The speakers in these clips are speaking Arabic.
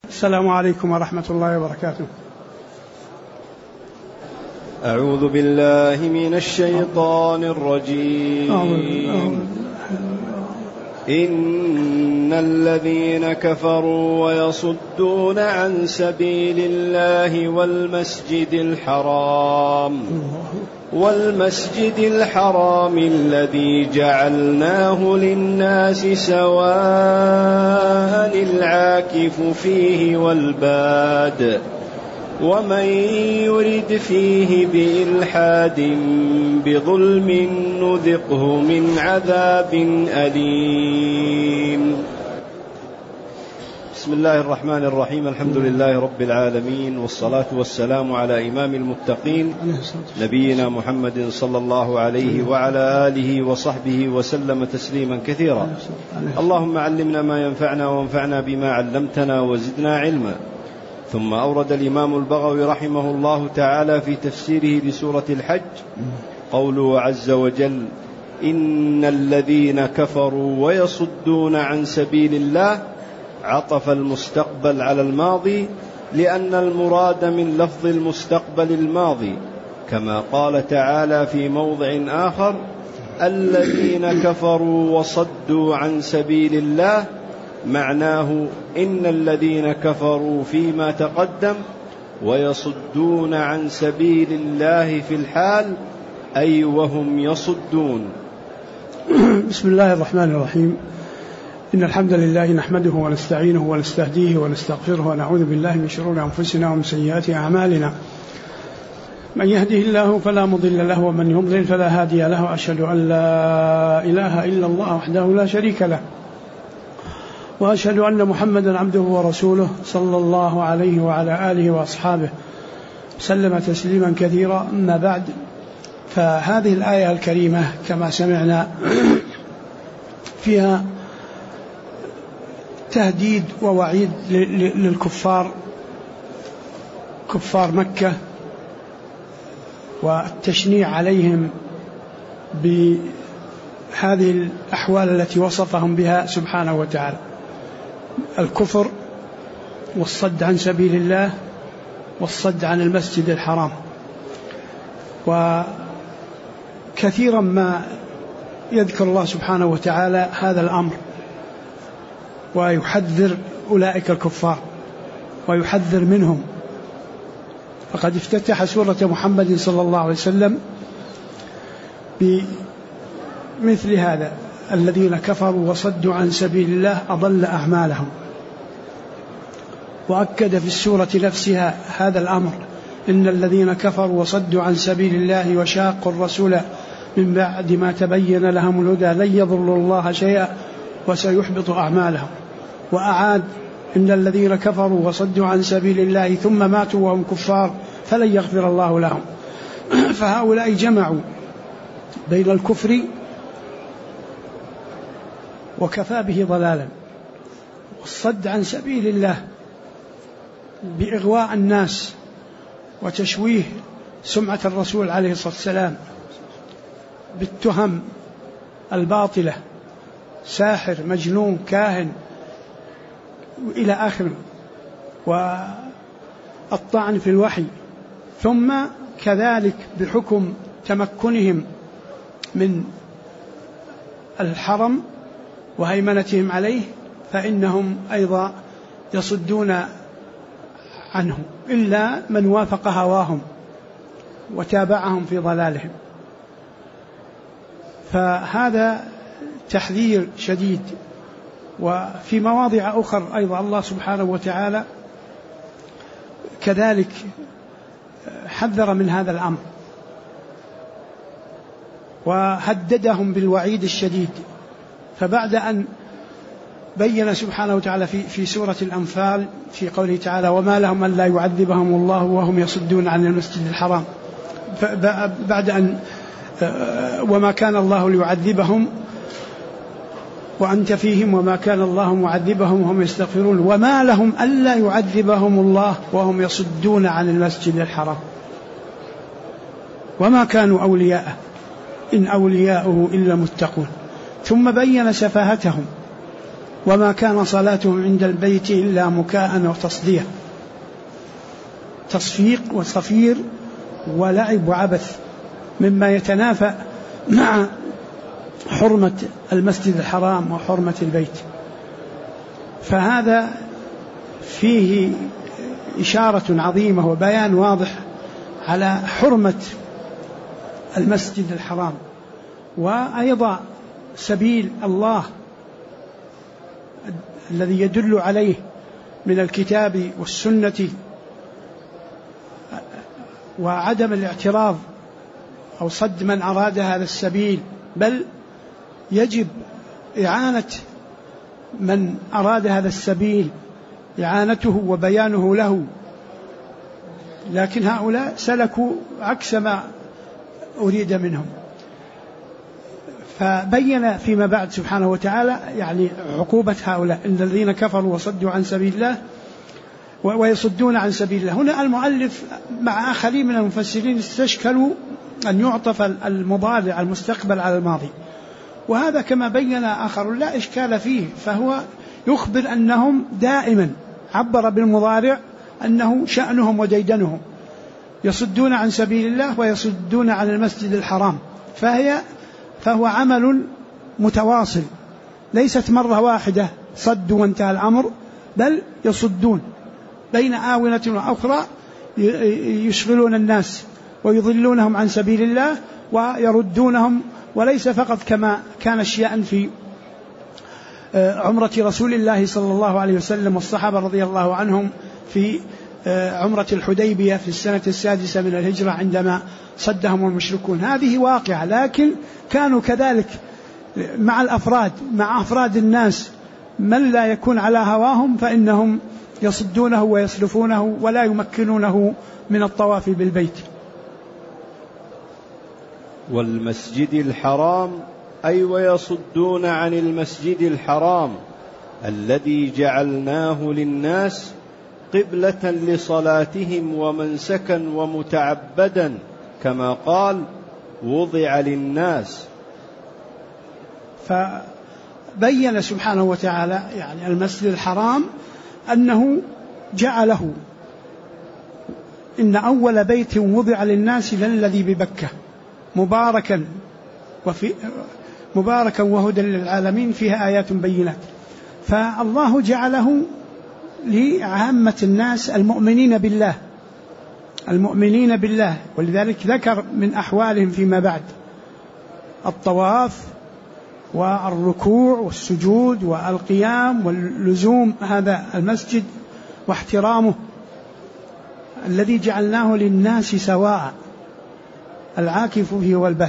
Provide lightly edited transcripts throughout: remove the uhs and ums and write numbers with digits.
السلام عليكم ورحمة الله وبركاته. أعوذ بالله من الشيطان الرجيم. إن الذين كفروا ويصدون عن سبيل الله والمسجد الحرام الذي جعلناه للناس سواء العاكف فيه والباد ومن يرد فيه بإلحاد بظلم نذقه من عذاب أليم. بسم الله الرحمن الرحيم. الحمد لله رب العالمين، والصلاة والسلام على إمام المتقين نبينا محمد صلى الله عليه وعلى آله وصحبه وسلم تسليما كثيرا. اللهم علمنا ما ينفعنا وانفعنا بما علمتنا وزدنا علما. ثم أورد الإمام البغوي رحمه الله تعالى في تفسيره لسورة الحج قوله عز وجل: إن الذين كفروا ويصدون عن سبيل الله، عطف المستقبل على الماضي لأن المراد من لفظ المستقبل الماضي، كما قال تعالى في موضع آخر: الذين كفروا وصدوا عن سبيل الله، معناه إن الذين كفروا فيما تقدم ويصدون عن سبيل الله في الحال، أي وهم يصدون. بسم الله الرحمن الرحيم. إن الحمد لله نحمده ونستعينه ونستهديه ونستغفره ونعوذ بالله من شرور أنفسنا ومن سيئات أعمالنا. من يهده الله فلا مضل له ومن يضلل فلا هادي له. أشهد أن لا إله إلا الله وحده لا شريك له، وأشهد أن محمدا عبده ورسوله صلى الله عليه وعلى آله وأصحابه سلم تسليما كثيرا. أما بعد، فهذه الآية الكريمة كما سمعنا فيها تهديد ووعيد للكفار، كفار مكة، والتشنيع عليهم بهذه الأحوال التي وصفهم بها سبحانه وتعالى: الكفر والصد عن سبيل الله والصد عن المسجد الحرام. وكثيرا ما يذكر الله سبحانه وتعالى هذا الأمر ويحذر أولئك الكفار ويحذر منهم. فقد افتتح سورة محمد صلى الله عليه وسلم بمثل هذا: الذين كفروا وصدوا عن سبيل الله أضل أعمالهم. وأكد في السورة نفسها هذا الأمر: إن الذين كفروا وصدوا عن سبيل الله وشاقوا الرسول من بعد ما تبين لهم الهدى لن يضروا الله شيئا وسيحبط أعمالهم. وأعاد: إن الذين كفروا وصدوا عن سبيل الله ثم ماتوا وهم كفار فلن يغفر الله لهم. فهؤلاء جمعوا بين الكفر وكفى به ضلالا والصد عن سبيل الله بإغواء الناس وتشويه سمعة الرسول عليه الصلاة والسلام بالتهم الباطلة: ساحر، مجنون، كاهن، إلى آخره، والطعن في الوحي. ثم كذلك بحكم تمكنهم من الحرم وهيمنتهم عليه فإنهم أيضا يصدون عنه إلا من وافق هواهم وتابعهم في ضلالهم. فهذا تحذير شديد. وفي مواضع أخرى أيضا الله سبحانه وتعالى كذلك حذر من هذا الأمر وهددهم بالوعيد الشديد. فبعد أن بين سبحانه وتعالى في سورة الأنفال في قوله تعالى: وما لهم ألا يعذبهم الله وهم يصدون عن المسجد الحرام، بعد أن وما كان الله ليعذبهم وأنت فيهم وما كان الله معذبهم وهم يستغفرون وما لهم ألا يعذبهم الله وهم يصدون عن المسجد الحرام وما كانوا أولياءه إن أولياؤه إلا متقون. ثم بين سفاهتهم وما كان صلاتهم عند البيت إلا مكاء وتصدية، تصفيق وصفير ولعب وعبث، مما يتنافى مع حرمة المسجد الحرام وحرمة البيت. فهذا فيه إشارة عظيمة وبيان واضح على حرمة المسجد الحرام، وأيضا سبيل الله الذي يدل عليه من الكتاب والسنة، وعدم الاعتراض أو صد من أراد هذا السبيل، بل يجب إعانة من أراد هذا السبيل، إعانته وبيانه له. لكن هؤلاء سلكوا عكس ما أريد منهم. فبين فيما بعد سبحانه وتعالى يعني عقوبة هؤلاء الذين كفروا وصدوا عن سبيل الله ويصدون عن سبيل الله. هنا المؤلف مع آخرين من المفسرين استشكلوا أن يعطف المضارع المستقبل على الماضي، وهذا كما بين آخر لا إشكال فيه، فهو يخبر أنهم دائما عبر بالمضارع أنه شأنهم وديدنهم، يصدون عن سبيل الله ويصدون عن المسجد الحرام، فهو عمل متواصل، ليست مرة واحدة صد وانتهى الأمر، بل يصدون بين آونة وأخرى، يشغلون الناس ويضلونهم عن سبيل الله ويردونهم. وليس فقط كما كان الشيء في عمرة رسول الله صلى الله عليه وسلم والصحابة رضي الله عنهم في عمرة الحديبية في السنة 6 من الهجرة عندما صدهم المشركون، هذه واقعة، لكن كانوا كذلك مع الأفراد، مع أفراد الناس من لا يكون على هواهم فإنهم يصدونه ويصرفونه ولا يمكنونه من الطواف بالبيت. والمسجد الحرام أي ويصدون عن المسجد الحرام الذي جعلناه للناس قبلة لصلاتهم ومنسكا ومتعبدا، كما قال وضع للناس. فبين سبحانه وتعالى يعني المسجد الحرام أنه جعله إن أول بيت وضع للناس للذي ببكة مباركا وهدى للعالمين فيها آيات بينات. فالله جعله لعامة الناس المؤمنين بالله، ولذلك ذكر من أحوالهم فيما بعد الطواف والركوع والسجود والقيام واللزوم هذا المسجد واحترامه، الذي جعلناه للناس سواء العاكف فيه والباد،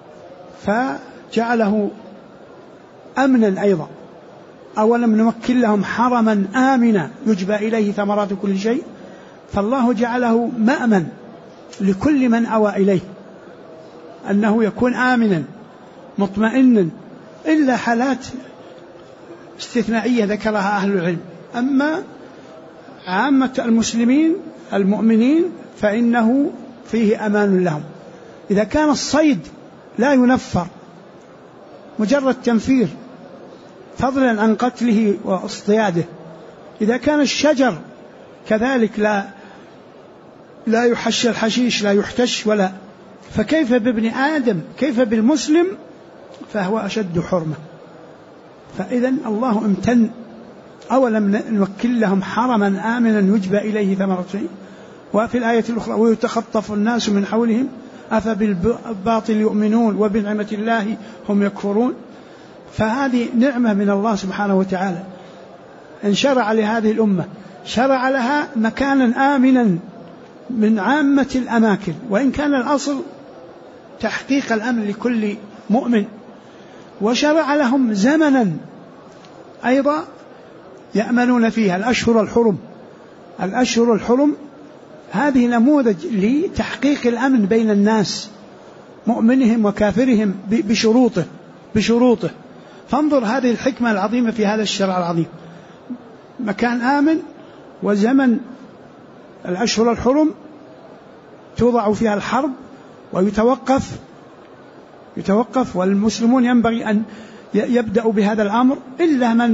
فجعله أمنا أيضا. أولم نمكن لهم حرما آمنا يجبى إليه ثمرات كل شيء، فالله جعله مأمن لكل من أوى إليه، أنه يكون آمنا مطمئنا، إلا حالات استثنائية ذكرها أهل العلم. أما عامة المسلمين المؤمنين فإنه فيه أمان لهم. إذا كان الصيد لا ينفر، مجرد تنفير فضلا عن قتله واصطياده، إذا كان الشجر كذلك لا يحش الحشيش، لا يحتش ولا، فكيف بابن آدم، كيف بالمسلم، فهو أشد حرمة. فإذا الله امتن، أولم نمكن لهم حرما آمنا يجبى إليه ثمرة شيء. وفي الآية الأخرى ويتخطف الناس من حولهم أفبالباطل يؤمنون وبنعمة الله هم يكفرون. فهذه نعمة من الله سبحانه وتعالى، إن شرع لهذه الأمة شرع لها مكانا آمنا من عامة الأماكن، وإن كان الأصل تحقيق الأمن لكل مؤمن، وشرع لهم زمنا أيضا يأمنون فيها الأشهر الحرم هذه نموذج لتحقيق الأمن بين الناس، مؤمنهم وكافرهم بشروطه. فانظر هذه الحكمة العظيمة في هذا الشرع العظيم، مكان آمن وزمن الأشهر الحرم توضع فيها الحرب ويتوقف، والمسلمون ينبغي أن يبدأوا بهذا الأمر إلا من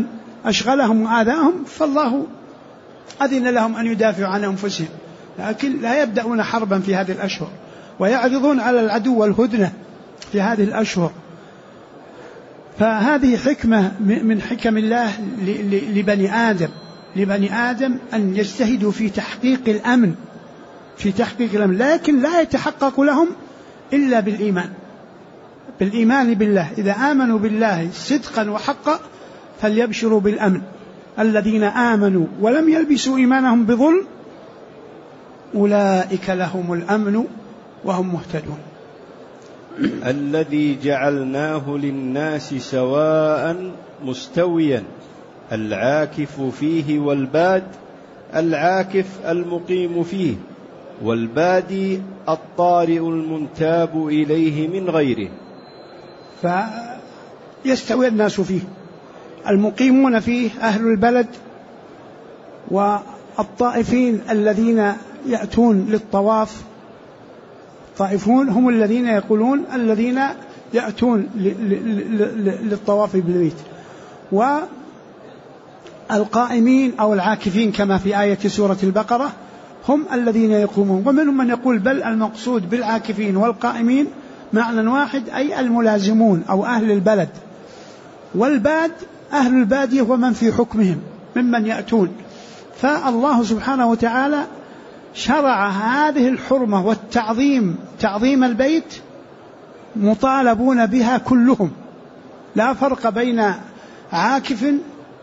أشغلهم وآذاهم فالله أذن لهم أن يدافعوا عن أنفسهم، لكن لا يبدأون حربا في هذه الأشهر ويعرضون على العدو والهدنة في هذه الأشهر. فهذه حكمة من حكم الله لبني آدم أن يجتهدوا في تحقيق الأمن، لكن لا يتحقق لهم إلا بالإيمان بالله. إذا آمنوا بالله صدقا وحقا فليبشروا بالأمن. الذين آمنوا ولم يلبسوا إيمانهم بظلم أولئك لهم الأمن وهم مهتدون. الذي جعلناه للناس سواء مستويا العاكف فيه والباد، العاكف المقيم فيه، والبادي الطارئ المنتاب إليه من غيره. فيستوي الناس فيه، المقيمون فيه أهل البلد والطائفين الذين يأتون للطواف. الطائفون هم الذين يقولون الذين يأتون للطواف بالبيت، والقائمين أو العاكفين كما في آية سورة البقرة هم الذين يقومون. ومنهم من يقول بل المقصود بالعاكفين والقائمين معنى واحد، أي الملازمون أو أهل البلد، والباد أهل البادية ومن في حكمهم ممن يأتون. فالله سبحانه وتعالى شرع هذه الحرمة والتعظيم، تعظيم البيت مطالبون بها كلهم، لا فرق بين عاكف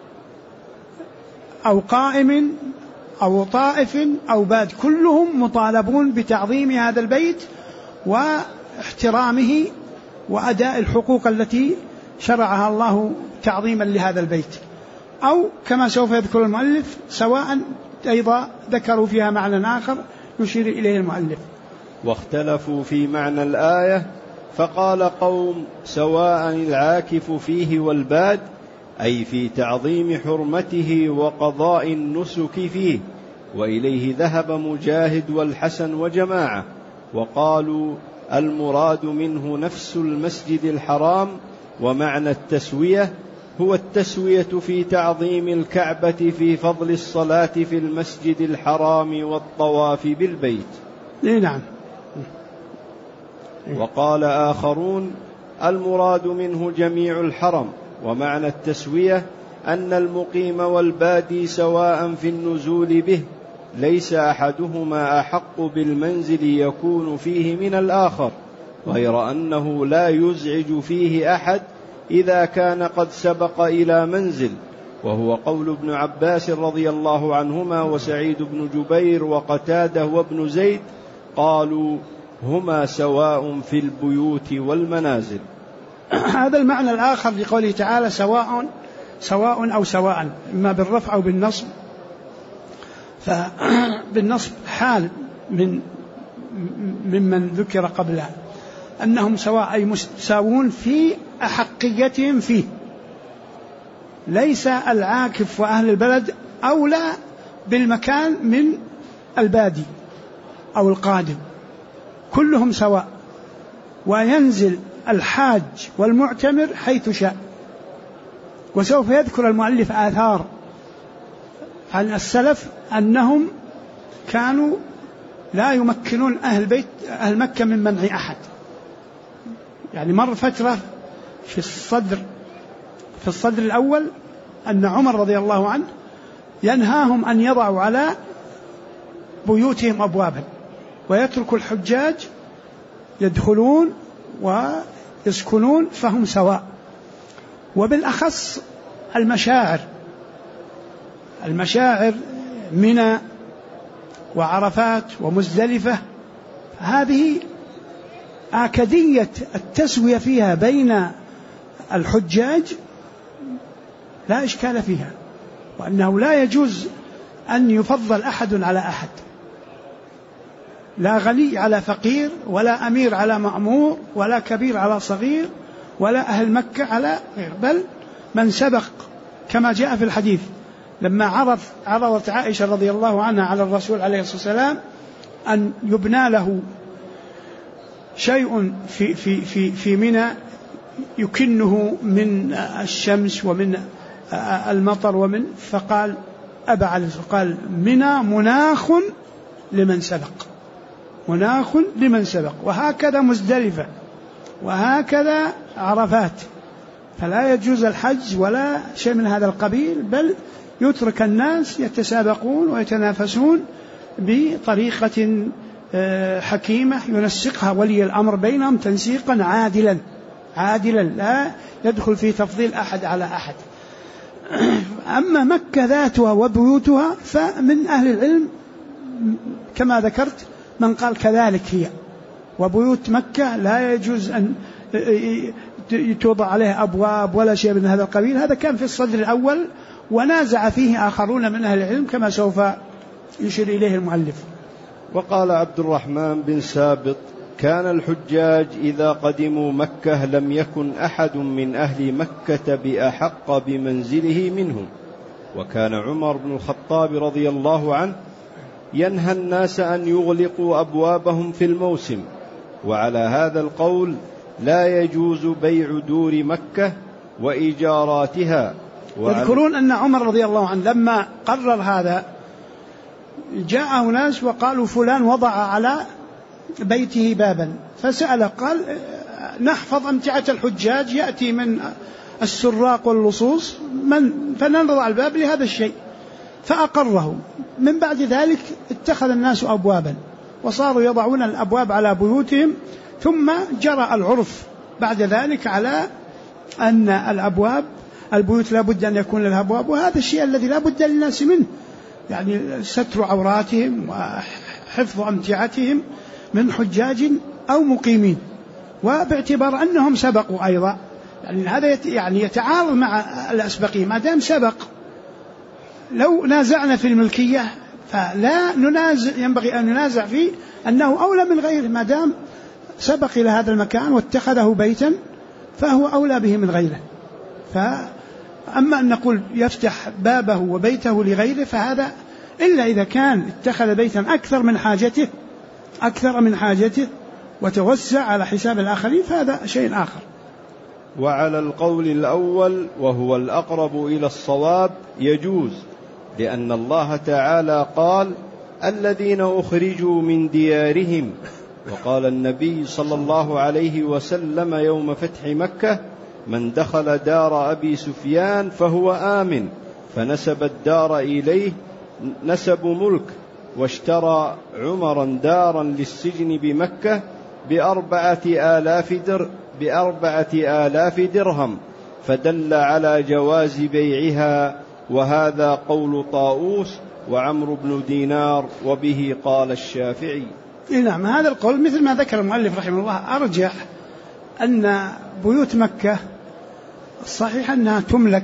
أو قائم أو طائف أو باد، كلهم مطالبون بتعظيم هذا البيت واحترامه وأداء الحقوق التي شرعها الله تعظيما لهذا البيت. أو كما سوف يذكر المؤلف سواء أيضا ذكروا فيها معنى آخر يشير إليه المؤلف. واختلفوا في معنى الآية فقال قوم سواء العاكف فيه والباد، أي في تعظيم حرمته وقضاء النسك فيه، وإليه ذهب مجاهد والحسن وجماعة، وقالوا المراد منه نفس المسجد الحرام، ومعنى التسوية هو التسوية في تعظيم الكعبة في فضل الصلاة في المسجد الحرام والطواف بالبيت. نعم. وقال آخرون المراد منه جميع الحرم، ومعنى التسوية أن المقيم والبادي سواء في النزول به، ليس أحدهما أحق بالمنزل يكون فيه من الآخر، غير أنه لا يزعج فيه أحد إذا كان قد سبق إلى منزل، وهو قول ابن عباس رضي الله عنهما وسعيد بن جبير وقتادة وابن زيد، قالوا هما سواء في البيوت والمنازل. هذا المعنى الآخر لقوله تعالى سواء أو سواء، إما بالرفع أو بالنصب. فبالنصب حال ممن ذكر قبلها أنهم سواء، أي مساوون في أحقيتهم فيه، ليس العاكف وأهل البلد أولى بالمكان من البادي أو القادم، كلهم سواء، وينزل الحاج والمعتمر حيث شاء. وسوف يذكر المؤلف آثار عن السلف أنهم كانوا لا يمكنون أهل مكة من منع أحد. يعني مر فترة في الصدر الأول أن عمر رضي الله عنه ينهاهم أن يضعوا على بيوتهم أبوابا، ويترك الحجاج يدخلون ويسكنون فهم سواء. وبالأخص المشاعر منى وعرفات ومزدلفة، هذه آكدية التسوية فيها بين الحجاج لا إشكال فيها، وأنه لا يجوز أن يفضل أحد على أحد، لا غني على فقير، ولا أمير على مأمور، ولا كبير على صغير، ولا أهل مكة على غير، بل من سبق كما جاء في الحديث لما عرضت عائشة رضي الله عنها على الرسول عليه الصلاة والسلام أن يبنى له شيء في منى يكنه من الشمس ومن المطر ومن، فقال أبى عليه قال منى مناخ لمن سبق، مناخ لمن سبق. وهكذا مزدلفة وهكذا عرفات، فلا يجوز الحج ولا شيء من هذا القبيل، بل يترك الناس يتسابقون ويتنافسون بطريقة حكيمة ينسقها ولي الأمر بينهم تنسيقا عادلا لا يدخل في تفضيل أحد على أحد. أما مكة ذاتها وبيوتها فمن أهل العلم كما ذكرت من قال كذلك هي، وبيوت مكة لا يجوز أن توضع عليها أبواب ولا شيء من هذا القبيل. هذا كان في الصدر الأول ونازع فيه آخرون من أهل العلم كما سوف يشير إليه المؤلف. وقال عبد الرحمن بن سابط: كان الحجاج إذا قدموا مكة لم يكن أحد من أهل مكة بأحق بمنزله منهم، وكان عمر بن الخطاب رضي الله عنه ينهى الناس أن يغلقوا أبوابهم في الموسم. وعلى هذا القول لا يجوز بيع دور مكة وإيجاراتها. يذكرون أن عمر رضي الله عنه لما قرر هذا جاءه ناس وقالوا فلان وضع على بيته بابا، فسأل قال نحفظ أمتعة الحجاج، يأتي من السراق واللصوص فننضع الباب لهذا الشيء، فأقره. من بعد ذلك اتخذ الناس أبوابا وصاروا يضعون الأبواب على بيوتهم، ثم جرى العرف بعد ذلك على أن البيوت لا بد أن يكون لها أبواب، وهذا الشيء الذي لا بد للناس منه، يعني ستر عوراتهم وحفظ أمتعتهم من حجاج أو مقيمين، وباعتبار أنهم سبقوا أيضا، يعني هذا يعني يتعارض مع الأسبقين. ما دام سبق، لو نازعنا في الملكية فلا ينبغي أن ننازع فيه أنه أولى من غيره، ما دام سبق إلى هذا المكان واتخذه بيتا فهو أولى به من غيره. فأما أن نقول يفتح بابه وبيته لغيره فهذا إلا إذا كان اتخذ بيتا أكثر من حاجته وتوسع على حساب الآخرين، فهذا شيء آخر. وعلى القول الأول وهو الأقرب إلى الصواب يجوز، لأن الله تعالى قال: الذين أخرجوا من ديارهم. وقال النبي صلى الله عليه وسلم يوم فتح مكة: من دخل دار أبي سفيان فهو آمن. فنسب الدار إليه نسب ملك، واشترى عمرا دارا للسجن بمكة ب4,000 درهم، فدل على جواز بيعها. وهذا قول طاووس وعمرو بن دينار، وبه قال الشافعي. نعم، هذا القول مثل ما ذكر المؤلف رحمه الله أرجح أن بيوت مكة الصحيح أنها تملك،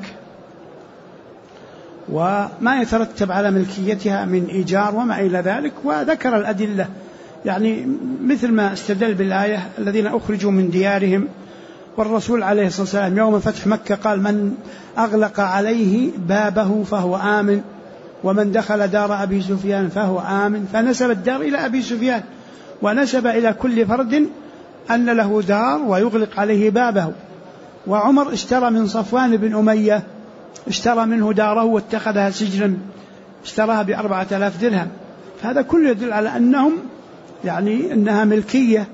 وما يترتب على ملكيتها من إيجار وما إلى ذلك، وذكر الأدلة، يعني مثل ما استدل بالآية: الذين أخرجوا من ديارهم. والرسول عليه الصلاة والسلام يوم فتح مكة قال: من أغلق عليه بابه فهو آمن، ومن دخل دار أبي سفيان فهو آمن. فنسب الدار إلى أبي سفيان، ونسب إلى كل فرد أن له دار ويغلق عليه بابه. وعمر اشترى من صفوان بن أمية، اشترى منه داره واتخذها سجنا، اشتراها ب4,000 درهم. فهذا كله يدل على أنهم يعني أنها ملكية،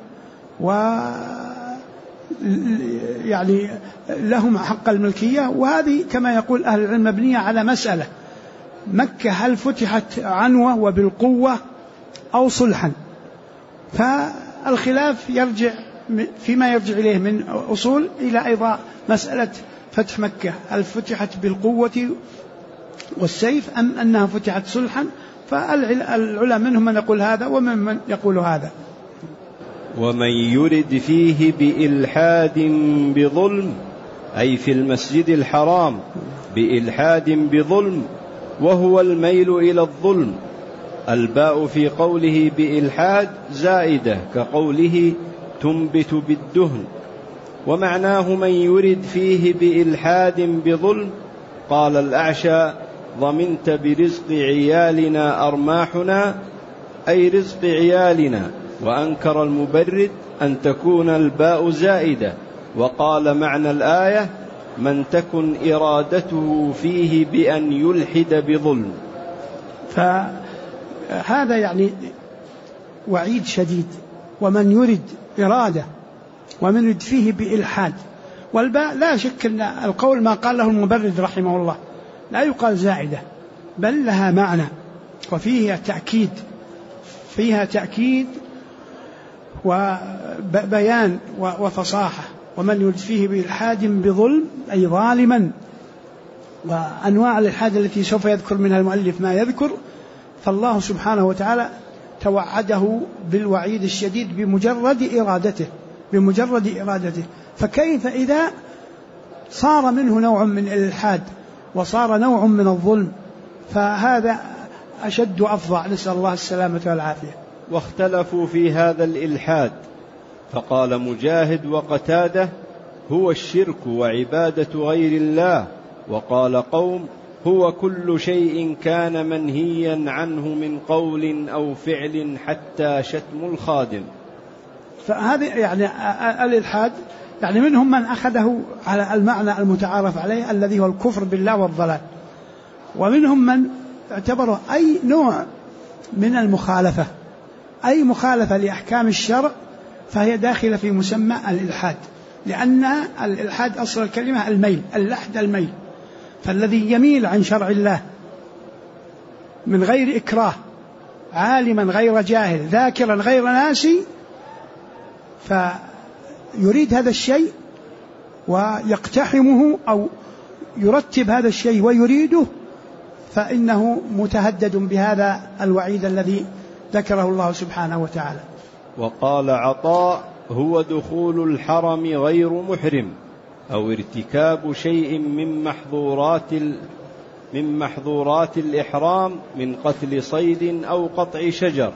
يعني لهم حق الملكية. وهذه كما يقول أهل العلم مبنية على مسألة: مكة هل فتحت عنوة وبالقوة أو صلحا؟ فالخلاف يرجع فيما يرجع إليه من أصول إلى أيضا مسألة فتح مكة، هل فتحت بالقوة والسيف أم أنها فتحت صلحا؟ فالعلماء منهم من يقول هذا ومن يقول هذا. ومن يرد فيه بإلحاد بظلم، أي في المسجد الحرام بإلحاد بظلم، وهو الميل إلى الظلم. الباء في قوله بإلحاد زائدة، كقوله تنبت بالدهن. ومعناه من يرد فيه بإلحاد بظلم. قال الأعشى: ضمنت برزق عيالنا أرماحنا، أي رزق عيالنا. وأنكر المبرد أن تكون الباء زائدة، وقال معنى الآية: من تكن إرادته فيه بأن يلحد بظلم. فهذا يعني وعيد شديد. ومن يرد إرادة ومن يرد فيه بإلحاد، والباء لا شك أن القول ما قال له المبرد رحمه الله لا يقال زائدة، بل لها معنى وفيها تأكيد، فيها تأكيد وبيان وفصاحة. ومن يرد فيه بإلحاد بظلم أي ظالما. وأنواع الإلحاد التي سوف يذكر منها المؤلف ما يذكر، فالله سبحانه وتعالى توعده بالوعيد الشديد بمجرد إرادته. فكيف إذا صار منه نوع من الإلحاد وصار نوع من الظلم؟ فهذا أشد وأفظع، نسأل الله السلامة والعافية. واختلفوا في هذا الإلحاد، فقال مجاهد وقتادة: هو الشرك وعبادة غير الله. وقال قوم: هو كل شيء كان منهيا عنه من قول أو فعل حتى شتم الخادم. فهذا يعني الإلحاد، يعني منهم من أخذه على المعنى المتعارف عليه الذي هو الكفر بالله والضلال، ومنهم من اعتبره أي نوع من المخالفة، أي مخالفة لأحكام الشرع فهي داخلة في مسمى الإلحاد، لأن الإلحاد أصل الكلمة الميل، اللحد الميل. فالذي يميل عن شرع الله من غير إكراه، عالما غير جاهل، ذاكرا غير ناسي، فيريد هذا الشيء ويقتحمه أو يرتب هذا الشيء ويريده، فإنه متهدد بهذا الوعيد الذي ذكره الله سبحانه وتعالى. وقال عطاء: هو دخول الحرم غير محرم، أو ارتكاب شيء من محظورات الإحرام من قتل صيد أو قطع شجر.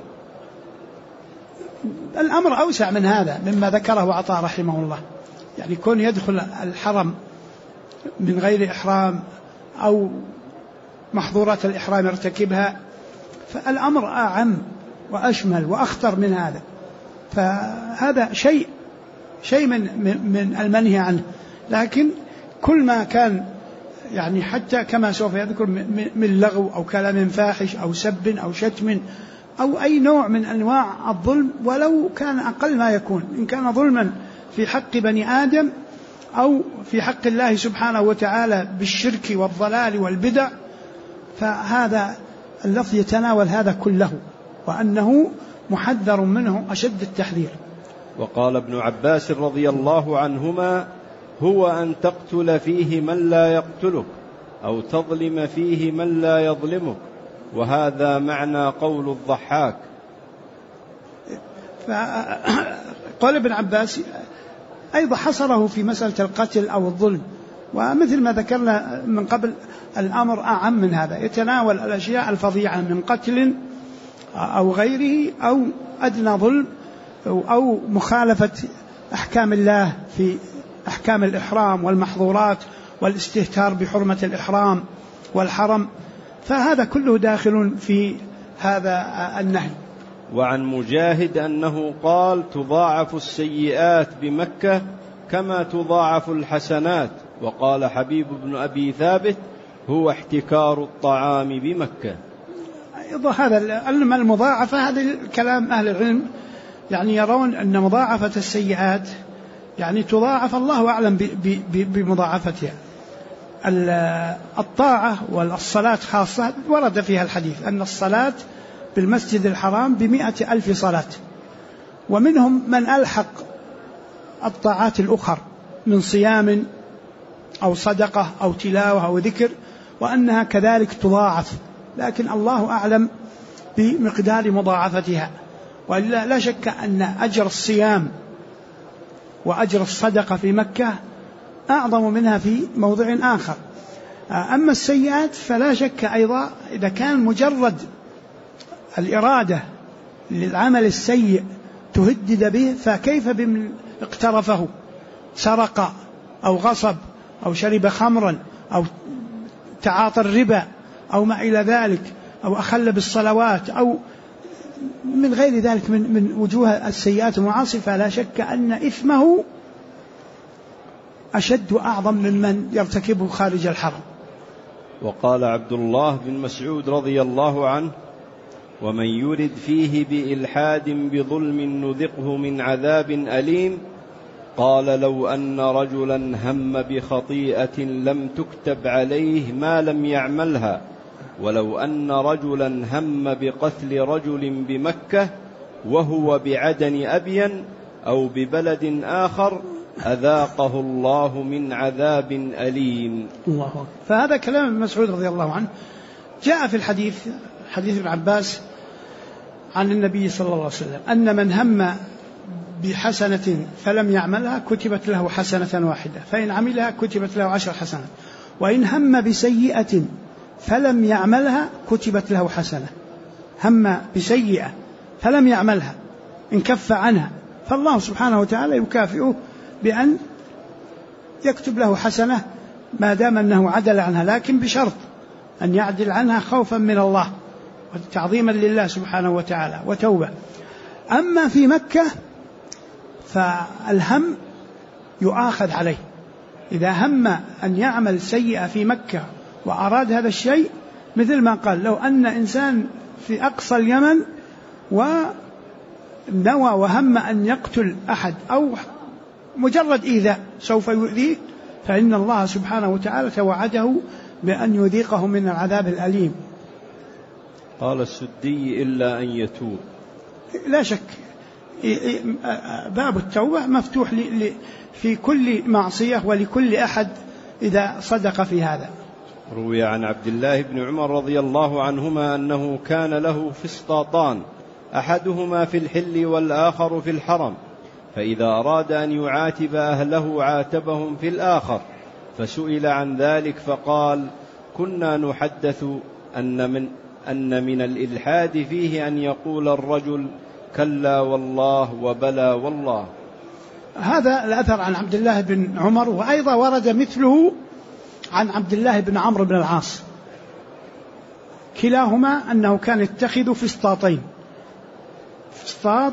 الأمر أوسع من هذا مما ذكره عطاء رحمه الله، يعني كون يدخل الحرم من غير إحرام أو محظورات الإحرام يرتكبها، فالأمر أعم وأشمل وأخطر من هذا. فهذا شيء من المنهي عنه. لكن كل ما كان يعني حتى كما سوف يذكر من لغو أو كلام فاحش أو سب أو شتم أو أي نوع من أنواع الظلم، ولو كان أقل ما يكون، إن كان ظلما في حق بني آدم أو في حق الله سبحانه وتعالى بالشرك والضلال والبدع، فهذا اللفظ يتناول هذا كله، وأنه محذر منه أشد التحذير. وقال ابن عباس رضي الله عنهما: هو أن تقتل فيه من لا يقتلك، أو تظلم فيه من لا يظلمك. وهذا معنى قول الضحاك. قال ابن عباس أيضا حصره في مسألة القتل أو الظلم، ومثل ما ذكرنا من قبل الأمر أعم من هذا، يتناول الأشياء الفظيعة من قتل أو غيره أو أدنى ظلم أو مخالفة أحكام الله في أحكام الإحرام والمحظورات والاستهتار بحرمة الإحرام والحرم، فهذا كله داخل في هذا النهي. وعن مجاهد أنه قال: تضاعف السيئات بمكة كما تضاعف الحسنات. وقال حبيب بن أبي ثابت: هو احتكار الطعام بمكة. هذا المضاعفة، هذا الكلام أهل العلم يعني يرون أن مضاعفة السيئات يعني تضاعف، الله أعلم بمضاعفتها. الطاعة والصلاة خاصة ورد فيها الحديث أن الصلاة بالمسجد الحرام 100,000 صلاة، ومنهم من ألحق الطاعات الأخر من صيام أو صدقة أو تلاوة أو ذكر، وأنها كذلك تضاعف، لكن الله أعلم بمقدار مضاعفتها. وإلا لا شك أن أجر الصيام وأجر الصدقة في مكة أعظم منها في موضع آخر. أما السيئات فلا شك أيضا إذا كان مجرد الإرادة للعمل السيء تهدد به، فكيف بمن اقترفه، سرق أو غصب أو شرب خمرا أو تعاطى الربا أو ما إلى ذلك أو أخل بالصلوات أو من غير ذلك من وجوه السيئات المعاصي، فلا شك أن إثمه أشد وأعظم ممن يرتكبه خارج الحرم. وقال عبد الله بن مسعود رضي الله عنه: ومن يرد فيه بإلحاد بظلم نذقه من عذاب أليم. قال: لو أن رجلا هم بخطيئة لم تكتب عليه ما لم يعملها، ولو أن رجلا هم بقتل رجل بمكة وهو بعدن أبين أو ببلد آخر أذاقه الله من عذاب أليم. الله أكبر. فهذا كلام ابن مسعود رضي الله عنه جاء في الحديث، حديث ابن عباس عن النبي صلى الله عليه وسلم أن من هم بحسنة فلم يعملها كتبت له حسنة واحدة، فإن عملها كتبت له 10 حسنات، وإن هم بسيئة فلم يعملها كتبت له حسنة. هم بسيئة فلم يعملها إن كف عنها، فالله سبحانه وتعالى يكافئه بأن يكتب له حسنة ما دام أنه عدل عنها، لكن بشرط أن يعدل عنها خوفا من الله وتعظيما لله سبحانه وتعالى وتوبة. أما في مكة فالهم يؤاخذ عليه، إذا هم أن يعمل سيئة في مكة وأراد هذا الشيء، مثل ما قال: لو أن إنسان في أقصى اليمن ونوى وهم أن يقتل أحد أو مجرد إيذاء سوف يؤذيه، فإن الله سبحانه وتعالى توعده بأن يذيقه من العذاب الأليم. قال السدي: إلا أن يتوب. لا شك باب التوبة مفتوح في كل معصية ولكل أحد إذا صدق في هذا. روي عن عبد الله بن عمر رضي الله عنهما أنه كان له فسطاطان، أحدهما في الحل والآخر في الحرم، فإذا أراد أن يعاتب أهله عاتبهم في الآخر، فسئل عن ذلك فقال: كنا نحدث أن من الإلحاد فيه أن يقول الرجل: كلا والله وبلا والله. هذا الأثر عن عبد الله بن عمر، وأيضا ورد مثله عن عبد الله بن عمرو بن العاص، كلاهما أنه كان يتخذ فسطاطين، فسطاط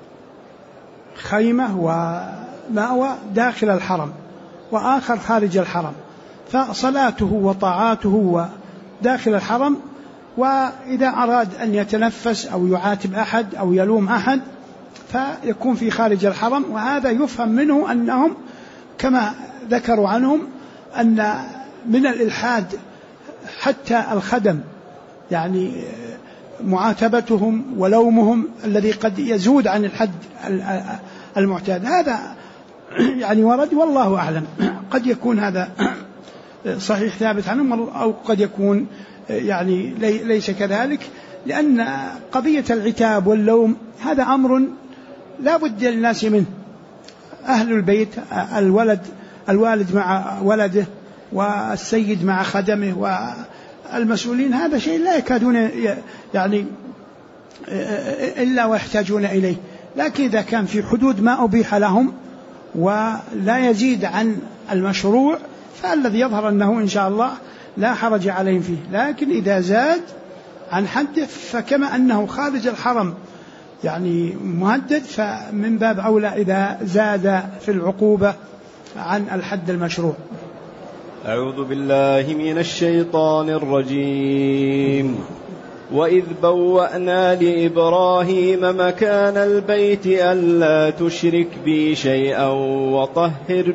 خيمة ومأوى داخل الحرم وآخر خارج الحرم، فصلاته وطاعاته داخل الحرم، وإذا أراد أن يتنفس أو يعاتب أحد أو يلوم أحد فيكون في خارج الحرم. وهذا يفهم منه أنهم كما ذكروا عنهم أن من الإلحاد حتى الخدم، يعني معاتبتهم ولومهم الذي قد يزود عن الحد المعتاد، هذا يعني ورد والله أعلم. قد يكون هذا صحيح ثابت عنهم، أو قد يكون يعني ليس كذلك، لأن قضية العتاب واللوم هذا أمر لا بد للناس منه. أهل البيت، الوالد مع ولده والسيد مع خدمه والمسؤولين، هذا شيء لا يكادون يعني إلا ويحتاجون إليه، لكن إذا كان في حدود ما أبيح لهم ولا يزيد عن المشروع فالذي يظهر أنه إن شاء الله لا حرج عليهم فيه. لكن إذا زاد عن حده فكما أنه خارج الحرم يعني مهدد، فمن باب أولى إذا زاد في العقوبة عن الحد المشروع. أعوذ بالله من الشيطان الرجيم. وإذ بوأنا لإبراهيم مكان البيت ألا تشرك بي شيئا وطهر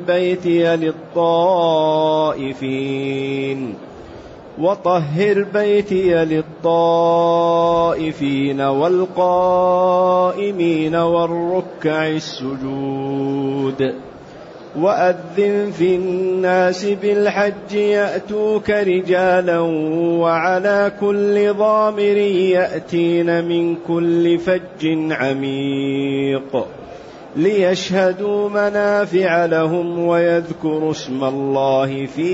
بيتي للطائفين والقائمين والركع السجود. وأذن في الناس بالحج يأتوك رجالا وعلى كل ضامر يأتين من كل فج عميق ليشهدوا منافع لهم ويذكروا اسم الله في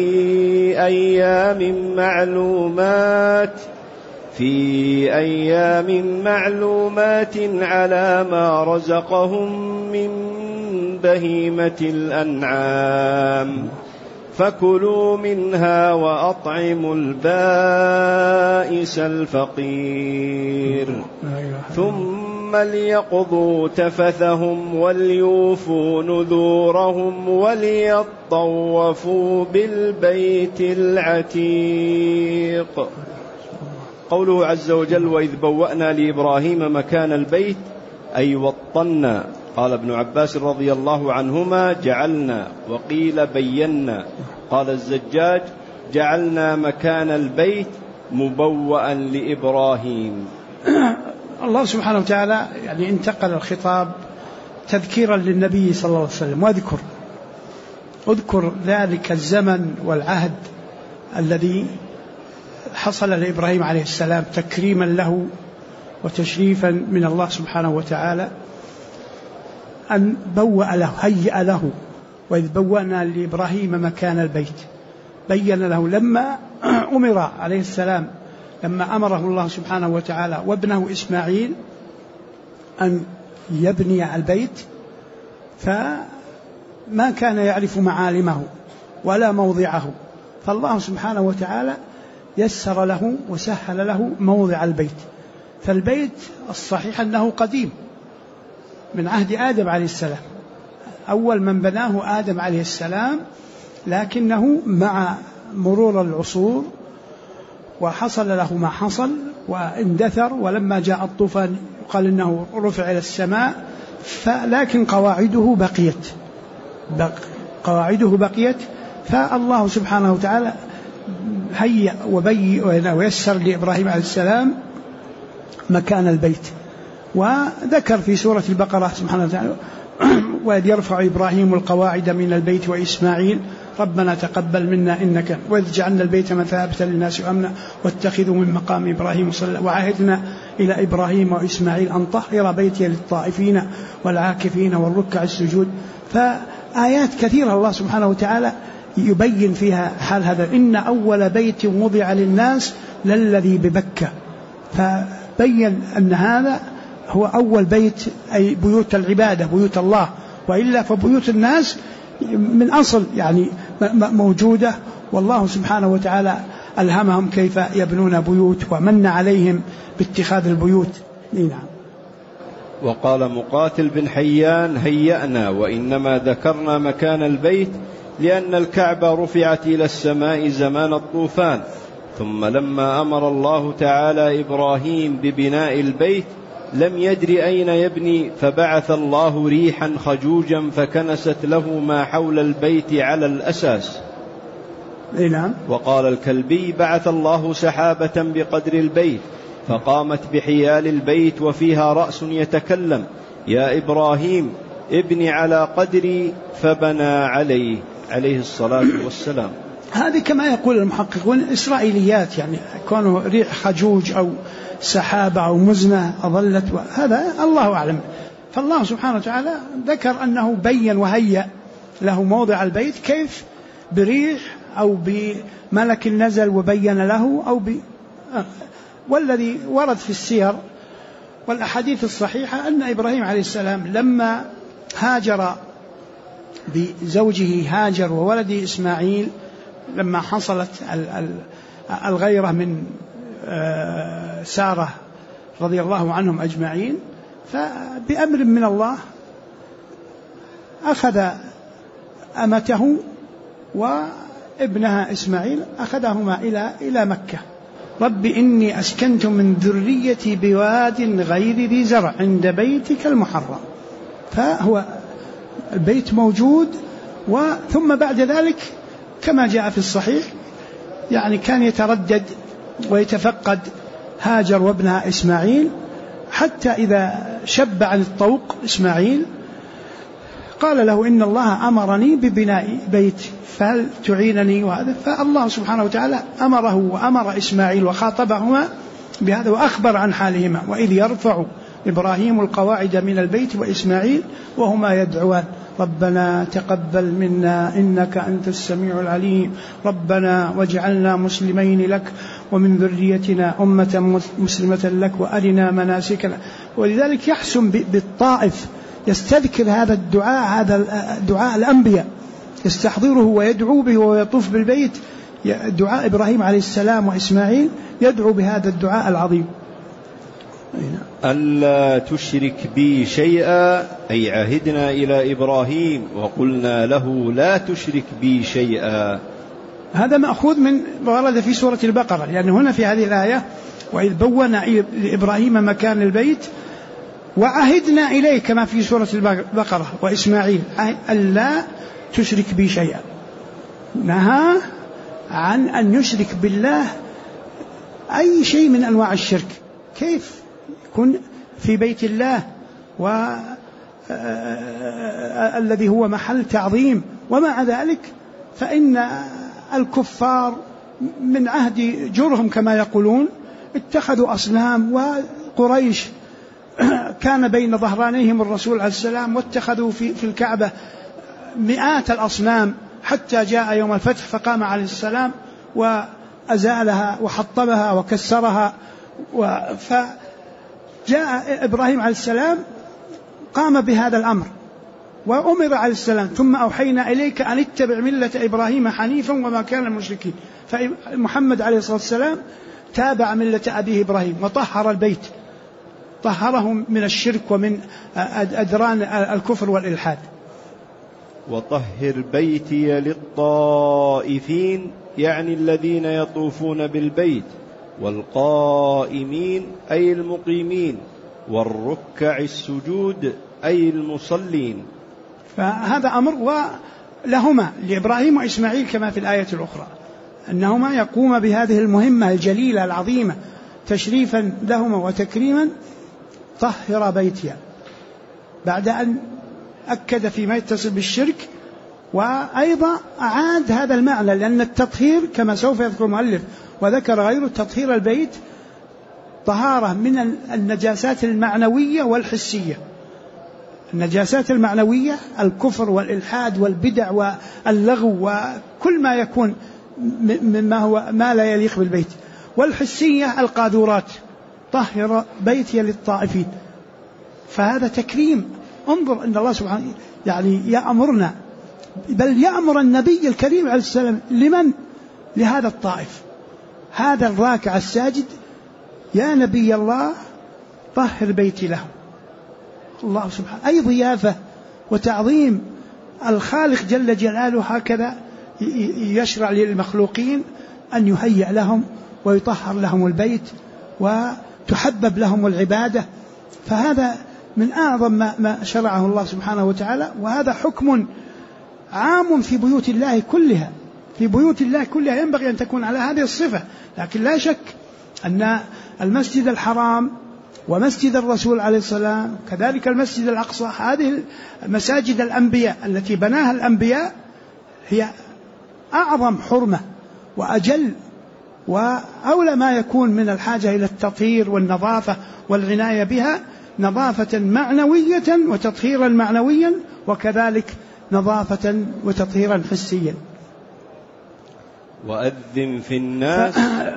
أيام معلومات على ما رزقهم من بهيمة الأنعام، فكلوا منها وأطعموا البائس الفقير، ثم ثم ليقضوا تفثهم وليوفوا نذورهم وليطوفوا بالبيت العتيق. قوله عز وجل: وإذ بوأنا لإبراهيم مكان البيت، أي وطنا. قال ابن عباس رضي الله عنهما: جعلنا، وقيل بينا. قال الزجاج: جعلنا مكان البيت مبوأ لإبراهيم. الله سبحانه وتعالى يعني انتقل الخطاب تذكيرا للنبي صلى الله عليه وسلم، واذكر ذلك الزمن والعهد الذي حصل لإبراهيم عليه السلام تكريما له وتشريفا من الله سبحانه وتعالى، أن بوأ له، هيأ له. وإذ بوأنا لإبراهيم مكان البيت، بين له لما أمر عليه السلام، لما أمره الله سبحانه وتعالى وابنه إسماعيل أن يبني البيت، فما كان يعرف معالمه ولا موضعه، فالله سبحانه وتعالى يسر له وسهل له موضع البيت. فالبيت الصحيح أنه قديم من عهد آدم عليه السلام، أول من بناه آدم عليه السلام، لكنه مع مرور العصور وحصل له ما حصل واندثر، ولما جاء الطوفان قال إنه رفع إلى السماء، لكن قواعده بقيت. فالله سبحانه وتعالى هيأ ويسر لإبراهيم عليه السلام مكان البيت. وذكر في سورة البقرة سبحانه وتعالى: وإذ يرفع إبراهيم القواعد من البيت وإسماعيل ربنا تقبل منا إنك، وإذ جعلنا البيت مثابة للناس وأمنا واتخذوا من مقام إبراهيم صلى، وعهدنا إلى إبراهيم وإسماعيل أن طهر بيتي للطائفين والعاكفين والركع السجود. فآيات كثيرة الله سبحانه وتعالى يبين فيها حال هذا. إن أول بيت وضع للناس للذي ببكة، فبين أن هذا هو أول بيت، أي بيوت العبادة، بيوت الله، وإلا فبيوت الناس من أصل يعني موجودة، والله سبحانه وتعالى ألهمهم كيف يبنون بيوت ومن عليهم باتخاذ البيوت. نعم. وقال مقاتل بن حيان: هيأنا، وإنما ذكرنا مكان البيت لأن الكعبة رفعت إلى السماء زمان الطوفان، ثم لما أمر الله تعالى إبراهيم ببناء البيت لم يدر أين يبني، فبعث الله ريحا خجوجا فكنست له ما حول البيت على الأساس. نعم. وقال الكلبي: بعث الله سحابة بقدر البيت فقامت بحيال البيت وفيها رأس يتكلم: يا إبراهيم ابن على قدري، فبنى عليه الصلاة والسلام. هذه كما يقول المحققون إسرائيليات، يعني كونه ريح خجوج أو سحابة أو مزنة أظلت، هذا الله أعلم. فالله سبحانه وتعالى ذكر أنه بين وهيأ له موضع البيت، كيف بريح أو بملك نزل وبين له والذي ورد في السير والأحاديث الصحيحة أن إبراهيم عليه السلام لما هاجر بزوجه هاجر وولده إسماعيل، لما حصلت الغيرة من سارة رضي الله عنهم أجمعين، فبأمر من الله أخذ أمته وابنها إسماعيل، أخذهما إلى مكة. رب إني أسكنت من ذريتي بواد غير ذي زرع عند بيتك المحرم. فهو البيت موجود. ثم بعد ذلك كما جاء في الصحيح يعني كان يتردد ويتفقد هاجر وابنها إسماعيل، حتى إذا شب عن الطوق إسماعيل قال له: إن الله أمرني ببناء بيت فهل تعينني؟ وهذا فالله سبحانه وتعالى أمره وأمر إسماعيل وخاطبهما بهذا وأخبر عن حالهما: وإذ يرفع إبراهيم القواعد من البيت وإسماعيل وهما يدعوان ربنا تقبل منا إنك أنت السميع العليم ربنا واجعلنا مسلمين لك ومن ذريتنا أمة مسلمة لك وأرنا مناسكنا. ولذلك يحسن بالطائف يستذكر هذا الدعاء، هذا دعاء الأنبياء يستحضره ويدعو به ويطوف بالبيت، دعاء إبراهيم عليه السلام وإسماعيل، يدعو بهذا الدعاء العظيم. ألا تشرك بي شيئا، أي عهدنا إلى إبراهيم وقلنا له لا تشرك بي شيئا. هذا مأخوذ من ورد في سورة البقرة، لأن هنا في هذه الآية وإذ بوّنا لإبراهيم مكان البيت وعهدنا إليه كما في سورة البقرة وإسماعيل ألا تشرك بي شيئا، نهى عن أن يشرك بالله أي شيء من أنواع الشرك. كيف يكون في بيت الله الذي هو محل تعظيم، ومع ذلك فإن الكفار من عهد جرهم كما يقولون اتخذوا أصنام، وقريش كان بين ظهرانيهم الرسول عليه السلام واتخذوا في الكعبة مئات الأصنام، حتى جاء يوم الفتح فقام عليه السلام وأزالها وحطمها وكسرها. فجاء إبراهيم عليه السلام قام بهذا الأمر وأمر عليه السلام ثم أوحينا إليك أن اتبع ملة إبراهيم حنيفا وما كان المشركين. فمحمد عليه الصلاة والسلام تابع ملة أبيه إبراهيم وطهر البيت، طهره من الشرك ومن أدران الكفر والإلحاد. وطهر بيتي للطائفين، يعني الذين يطوفون بالبيت، والقائمين أي المقيمين، والركع السجود أي المصلين. فهذا أمر ولهما لإبراهيم وإسماعيل كما في الآية الأخرى أنهما يقوم بهذه المهمة الجليلة العظيمة تشريفا لهما وتكريما. طهر بيتي بعد أن أكد فيما يتصل بالشرك، وأيضا أعاد هذا المعنى، لأن التطهير كما سوف يذكر المؤلف وذكر غيره تطهير البيت طهارة من النجاسات المعنوية والحسية. النجاسات المعنوية الكفر والإلحاد والبدع واللغو وكل ما يكون مما هو ما لا يليق بالبيت، والحسية القاذورات. طهر بيتي للطائفين، فهذا تكريم. انظر أن الله سبحانه يعني يأمرنا، بل يأمر النبي الكريم عليه السلام لمن؟ لهذا الطائف، هذا الراكع الساجد، يا نبي الله طهر بيتي له. الله سبحانه أي ضيافة وتعظيم. الخالق جل جلاله هكذا يشرع للمخلوقين أن يهيئ لهم ويطهر لهم البيت وتحبب لهم العبادة. فهذا من أعظم ما شرعه الله سبحانه وتعالى، وهذا حكم عام في بيوت الله كلها. في بيوت الله كلها ينبغي أن تكون على هذه الصفة. لكن لا شك أن المسجد الحرام ومسجد الرسول عليه السلام كذلك المسجد الأقصى، هذه مساجد الأنبياء التي بناها الأنبياء هي أعظم حرمة وأجل وأولى ما يكون من الحاجة إلى التطهير والنظافة والعناية بها، نظافة معنوية وتطهيرا معنويا، وكذلك نظافة وتطهيرا حسيا. وأذن في الناس.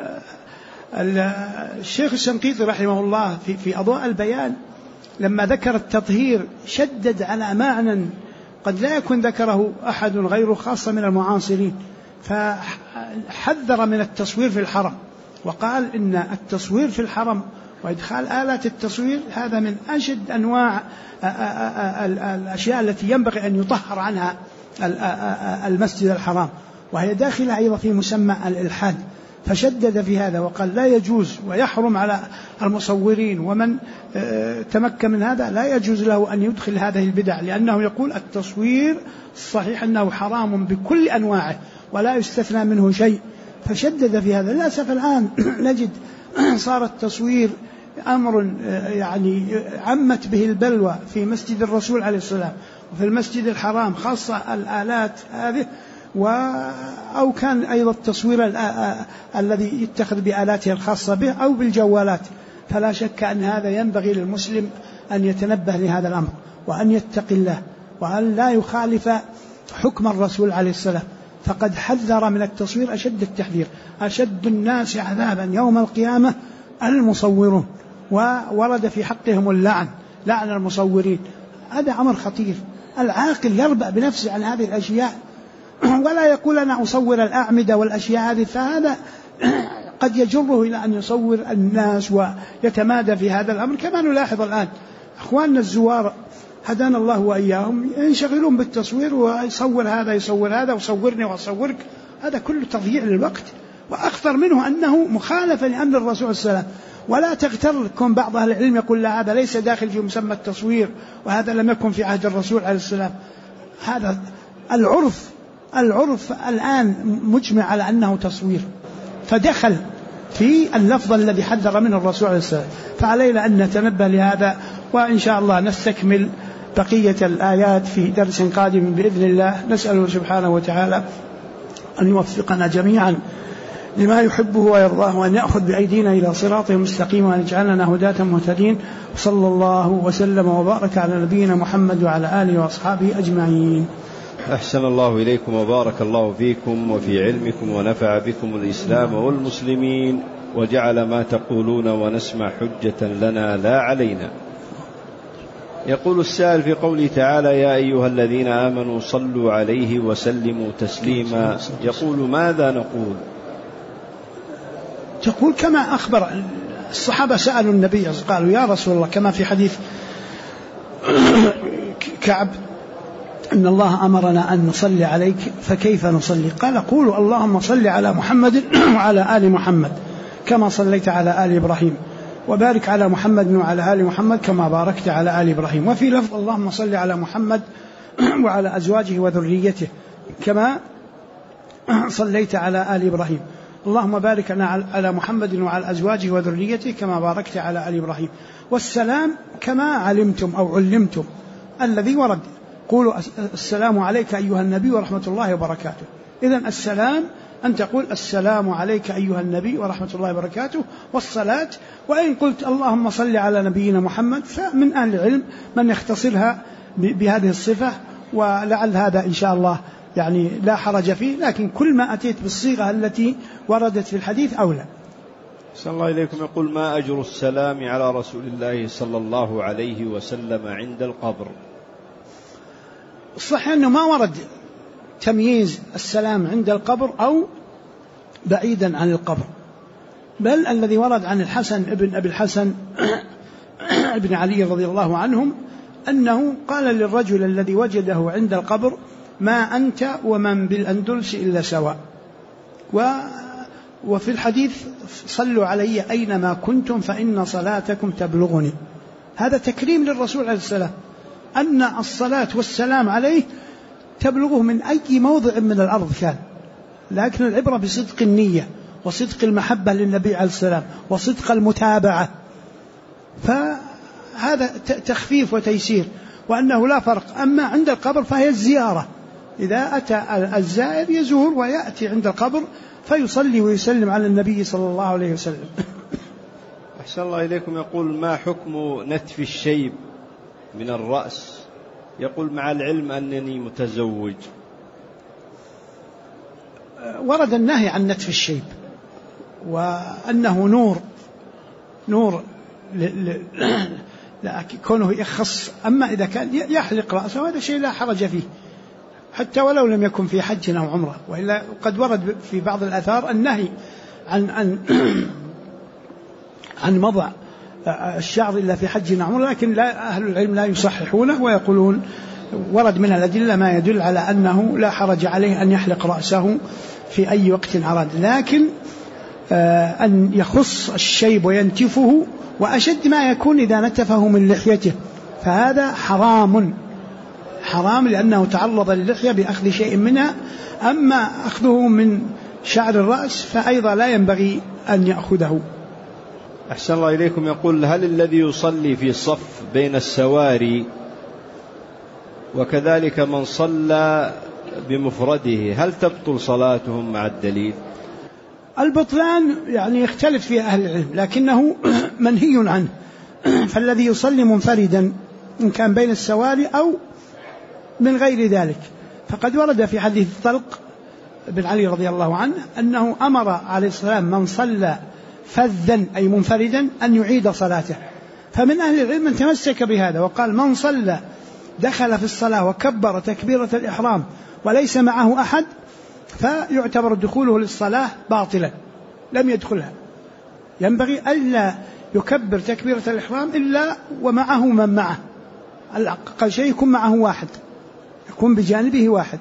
الشيخ الشنقيطي رحمه الله في أضواء البيان لما ذكر التطهير شدد على معنى قد لا يكون ذكره أحد غيره خاصة من المعاصرين، فحذر من التصوير في الحرم، وقال إن التصوير في الحرم وإدخال آلات التصوير هذا من أشد أنواع الأشياء التي ينبغي أن يطهر عنها المسجد الحرام، وهي داخلة أيضا في مسمى الإلحاد. فشدد في هذا وقال لا يجوز ويحرم على المصورين ومن تمكن من هذا لا يجوز له أن يدخل هذه البدع، لأنه يقول التصوير الصحيح أنه حرام بكل أنواعه ولا يستثنى منه شيء. فشدد في هذا. للأسف الآن نجد صار التصوير أمر يعني عمت به البلوى في مسجد الرسول عليه السلام وفي المسجد الحرام، خاصة الآلات هذه أو كان أيضا التصوير الذي يتخذ بآلاته الخاصة به أو بالجوالات. فلا شك أن هذا ينبغي للمسلم أن يتنبه لهذا الأمر وأن يتقي الله وأن لا يخالف حكم الرسول عليه السلام، فقد حذر من التصوير أشد التحذير. أشد الناس عذابا يوم القيامة المصورون، وورد في حقهم اللعن، لعن المصورين. هذا أمر خطير. العاقل يربأ بنفسه عن هذه الأشياء ولا يقول أنا أصور الأعمدة والأشياء هذه، فهذا قد يجره إلى أن يصور الناس ويتمادى في هذا الأمر، كما نلاحظ الآن أخواننا الزوار هدانا الله وإياهم ينشغلون بالتصوير، ويصور هذا يصور هذا وصورني وأصورك، هذا كله تضييع للوقت. وأخطر منه أنه مخالفة لأمر الرسول صلى الله عليه وسلم. ولا تغتركم بعض أهل العلم يقول لا هذا ليس داخل في مسمى التصوير، وهذا لم يكن في عهد الرسول عليه السلام. هذا العرف الآن مجمع على أنه تصوير، فدخل في اللفظ الذي حذر منه الرسول عليه السلام. فعلينا أن نتنبه لهذا، وإن شاء الله نستكمل بقية الآيات في درس قادم بإذن الله. نسأله سبحانه وتعالى أن يوفقنا جميعا لما يحبه ويرضاه، وأن يأخذ بأيدينا إلى صراطه المستقيم، وأن يجعلنا هداة مهتدين. صلى الله وسلم وبارك على نبينا محمد وعلى آله وأصحابه أجمعين. أحسن الله إليكم وبارك الله فيكم وفي علمكم، ونفع بكم الإسلام والمسلمين، وجعل ما تقولون ونسمع حجة لنا لا علينا. يقول السائل في قوله تعالى: يا أيها الذين آمنوا صلوا عليه وسلموا تسليما، يقول ماذا نقول؟ تقول كما أخبر الصحابة سألوا النبي قالوا يا رسول الله، كما في حديث كعب إن الله أمرنا أن نصلي عليك فكيف نصلي؟ قال قولوا اللهم صل على محمد وعلى آل محمد كما صليت على آل إبراهيم، وبارك على محمد وعلى آل محمد كما باركت على آل إبراهيم. وفي لفظ اللهم صل على محمد وعلى أزواجه وذريته كما صليت على آل إبراهيم، اللهم بارك على محمد وعلى أزواجه وذريته كما باركت على آل إبراهيم. والسلام كما علمتم أو علمتم الذي ورد، قولوا السلام عليك أيها النبي ورحمة الله وبركاته. إذن السلام أن تقول السلام عليك أيها النبي ورحمة الله وبركاته، والصلاة. وإن قلت اللهم صل على نبينا محمد فمن أهل العلم من يختصرها بهذه الصفة، ولعل هذا إن شاء الله يعني لا حرج فيه، لكن كل ما أتيت بالصيغة التي وردت في الحديث أولى. صلى الله عليكم. يقول ما أجر السلام على رسول الله صلى الله عليه وسلم عند القبر؟ صح أنه ما ورد تمييز السلام عند القبر أو بعيدا عن القبر، بل الذي ورد عن الحسن ابن أبي الحسن ابن علي رضي الله عنهم أنه قال للرجل الذي وجده عند القبر ما أنت ومن بالأندلس إلا سواء. وفي الحديث صلوا علي أينما كنتم فإن صلاتكم تبلغني. هذا تكريم للرسول عليه السلام، أن الصلاة والسلام عليه تبلغه من أي موضع من الأرض كان، لكن العبرة بصدق النية وصدق المحبة للنبي عليه السلام وصدق المتابعة، فهذا تخفيف وتيسير، وأنه لا فرق. أما عند القبر فهي الزيارة، إذا أتى الزائر يزور ويأتي عند القبر فيصلي ويسلم على النبي صلى الله عليه وسلم. أحسن الله إليكم. يقول ما حكم نتف الشيب من الرأس؟ يقول مع العلم أنني متزوج. ورد النهي عن نتف الشيب، وأنه نور كونه يخص. أما إذا كان يحلق رأسه هذا شيء لا حرج فيه، حتى ولو لم يكن في حج أو عمرة. وإلا قد ورد في بعض الآثار النهي عن مضع الشعر إلا في حج أو عمرة، لكن أهل العلم لا يصححونه ويقولون ورد من الأدلة ما يدل على أنه لا حرج عليه أن يحلق رأسه في أي وقت أراد، لكن أن يخص الشيب وينتفه، وأشد ما يكون إذا نتفه من لحيته، فهذا حرام لأنه تعرض للحية بأخذ شيء منها. أما أخذه من شعر الرأس فأيضا لا ينبغي أن يأخذه. أحسن الله إليكم. يقول هل الذي يصلي في صف بين السواري وكذلك من صلى بمفرده هل تبطل صلاتهم مع الدليل؟ البطلان يعني يختلف في أهل العلم، لكنه منهي عنه. فالذي يصلي منفردا إن كان بين السواري أو من غير ذلك، فقد ورد في حديث طلق بن علي رضي الله عنه أنه أمر عليه السلام من صلى فذا أي منفردا أن يعيد صلاته. فمن أهل العلم من تمسك بهذا وقال من صلى دخل في الصلاة وكبر تكبيرة الإحرام وليس معه أحد فيعتبر دخوله للصلاة باطلا، لم يدخلها. ينبغي ألا يكبر تكبيرة الإحرام إلا ومعه من معه، الأقل شيء يكون معه واحد، يكون بجانبه واحد.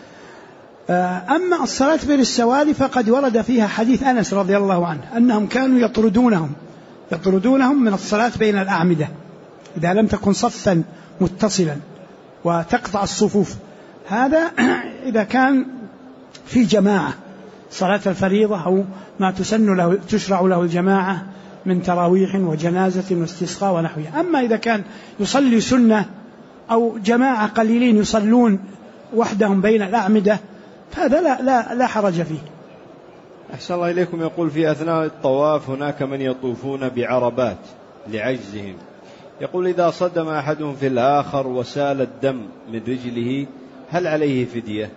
أما الصلاة بين السواري فقد ورد فيها حديث أنس رضي الله عنه أنهم كانوا يطردونهم من الصلاة بين الأعمدة إذا لم تكن صفا متصلا وتقطع الصفوف. هذا إذا كان في جماعة صلاة الفريضة أو ما تشرع له الجماعة من تراويح وجنازة واستسقاء ونحوها. أما إذا كان يصلي سنة أو جماعة قليلين يصلون وحدهم بين الأعمدة فهذا لا حرج فيه. أحسن الله إليكم. يقول في أثناء الطواف هناك من يطوفون بعربات لعجزهم، يقول إذا صدم أحدهم في الآخر وسال الدم من رجله هل عليه فدية؟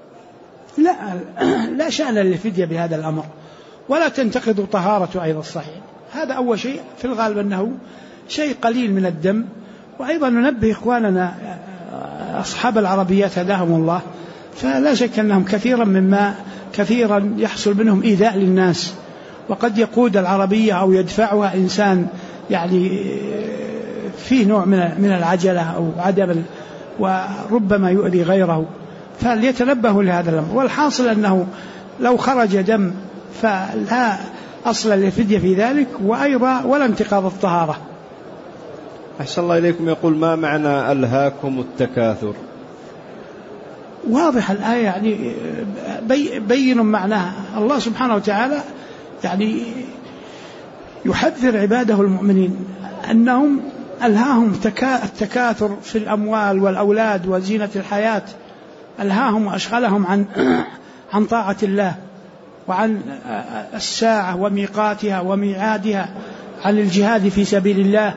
لا شأن للفدية بهذا الأمر، ولا تنتقض طهارة أيضا الصحيح. هذا أول شيء، في الغالب أنه شيء قليل من الدم. وأيضا ننبه إخواننا أصحاب العربيات هداهم الله، فلا شك أنهم كثيرا يحصل منهم إيذاء للناس، وقد يقود العربية أو يدفعها إنسان يعني فيه نوع من العجلة أو عدم، وربما يؤذي غيره، فليتنبهوا لهذا الأمر. والحاصل أنه لو خرج دم فلا أصل للفدية في ذلك، وأيضا ولا انتقاض الطهارة. أحسن الله إليكم. يقول ما معنى ألهاكم التكاثر؟ واضح الآية يعني بين معناها. الله سبحانه وتعالى يعني يحذر عباده المؤمنين أنهم ألهاهم التكاثر في الأموال والأولاد وزينة الحياة، ألهاهم وأشغلهم عن طاعة الله وعن الساعة وميقاتها وميعادها، عن الجهاد في سبيل الله.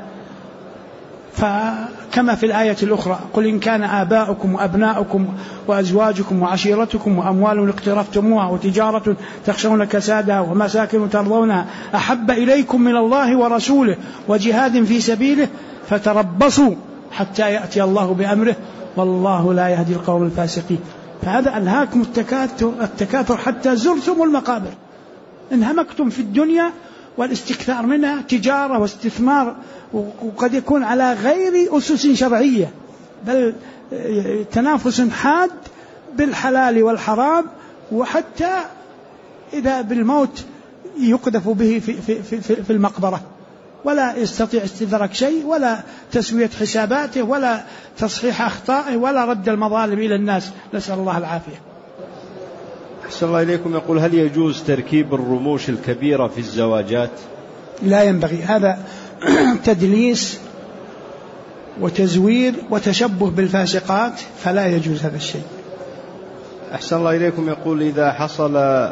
فكما في الآية الأخرى قل إن كان آباؤكم وأبناؤكم وأزواجكم وعشيرتكم وأموال اقترفتموها وتجارة تخشون كسادها ومساكن ترضونها أحب إليكم من الله ورسوله وجهاد في سبيله فتربصوا حتى يأتي الله بأمره والله لا يهدي القوم الفاسقين. فهذا ألهاكم التكاثر حتى زرتم المقابر، انهمكتم في الدنيا والاستكثار منها تجارة واستثمار، وقد يكون على غير أسس شرعية، بل تنافس حاد بالحلال والحرام، وحتى إذا بالموت يقذف به في المقبرة، ولا يستطيع استدراك شيء ولا تسوية حساباته ولا تصحيح أخطائه ولا رد المظالم إلى الناس، نسأل الله العافية. أحسن الله إليكم. يقول هل يجوز تركيب الرموش الكبيرة في الزواجات؟ لا ينبغي، هذا تدليس وتزوير وتشبه بالفاسقات، فلا يجوز هذا الشيء. أحسن الله إليكم. يقول إذا حصل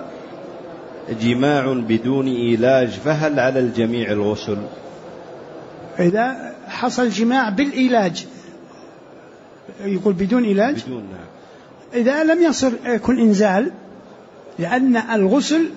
جماع بدون إيلاج فهل على الجميع الغسل؟ إذا حصل جماع بالإيلاج، يقول بدون إيلاج، بدون. إذا لم يصل يكون إنزال، لأن الغسل